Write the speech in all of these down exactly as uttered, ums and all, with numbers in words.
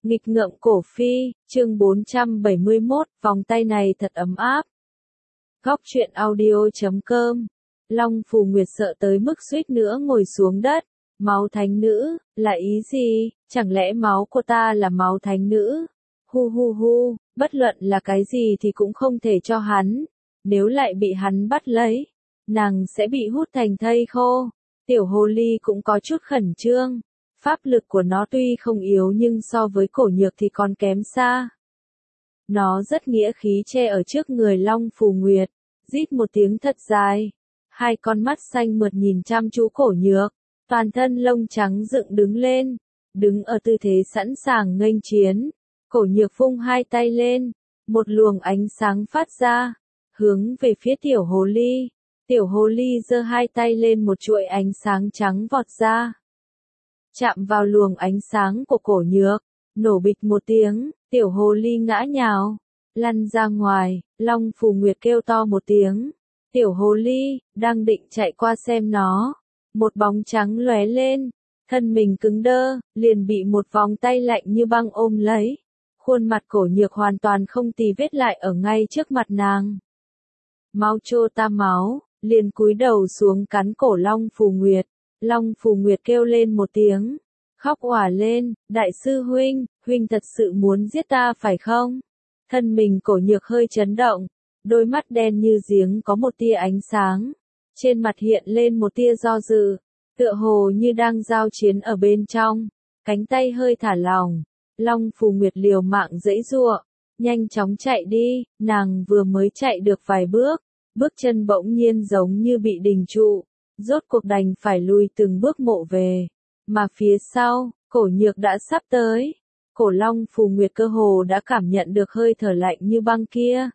Nghịch ngợm cổ phi, chương bốn trăm bảy mươi mốt, vòng tay này thật ấm áp. Góc truyện audio chấm com. Long Phù Nguyệt sợ tới mức suýt nữa ngồi xuống đất. Máu thánh nữ, là ý gì? Chẳng lẽ máu của ta là máu thánh nữ? Hu hu hu, bất luận là cái gì thì cũng không thể cho hắn. Nếu lại bị hắn bắt lấy, nàng sẽ bị hút thành thây khô. Tiểu hồ ly cũng có chút khẩn trương. Pháp lực của nó tuy không yếu nhưng so với cổ nhược thì còn kém xa. Nó rất nghĩa khí che ở trước người Long Phù Nguyệt, rít một tiếng thật dài. Hai con mắt xanh mượt nhìn chăm chú cổ nhược, toàn thân lông trắng dựng đứng lên, đứng ở tư thế sẵn sàng nghênh chiến. Cổ nhược vung hai tay lên, một luồng ánh sáng phát ra, hướng về phía tiểu hồ ly. Tiểu hồ ly giơ hai tay lên, một chuỗi ánh sáng trắng vọt ra. Chạm vào luồng ánh sáng của cổ nhược, nổ bịch một tiếng, tiểu hồ ly ngã nhào, lăn ra ngoài. Long Phù Nguyệt kêu to một tiếng. Tiểu hồ ly, đang định chạy qua xem nó, một bóng trắng lóe lên, thân mình cứng đơ, liền bị một vòng tay lạnh như băng ôm lấy. Khuôn mặt cổ nhược hoàn toàn không tì vết lại ở ngay trước mặt nàng. Máu chô ta máu, liền cúi đầu xuống cắn cổ Long Phù Nguyệt. Long Phù Nguyệt kêu lên một tiếng, khóc òa lên, đại sư huynh, huynh thật sự muốn giết ta phải không? Thân mình cổ nhược hơi chấn động, đôi mắt đen như giếng có một tia ánh sáng, trên mặt hiện lên một tia do dự, tựa hồ như đang giao chiến ở bên trong, cánh tay hơi thả lỏng. Long Phù Nguyệt liều mạng giãy giụa, nhanh chóng chạy đi, nàng vừa mới chạy được vài bước, bước chân bỗng nhiên giống như bị đình trụ. Rốt cuộc đành phải lùi từng bước mộ về, mà phía sau, cổ nhược đã sắp tới. Cổ Long Phù Nguyệt cơ hồ đã cảm nhận được hơi thở lạnh như băng kia.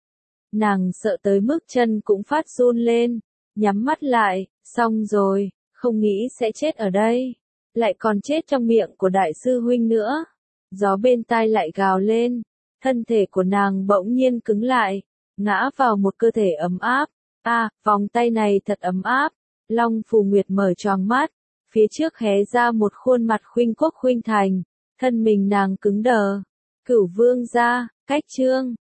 Nàng sợ tới mức chân cũng phát run lên, nhắm mắt lại, xong rồi, không nghĩ sẽ chết ở đây, lại còn chết trong miệng của đại sư huynh nữa. Gió bên tai lại gào lên, thân thể của nàng bỗng nhiên cứng lại, ngã vào một cơ thể ấm áp. À, vòng tay này thật ấm áp. Long Phù Nguyệt mở choàng mắt, phía trước hé ra một khuôn mặt khuynh quốc khuynh thành, thân mình nàng cứng đờ. Cửu vương gia, cách chương,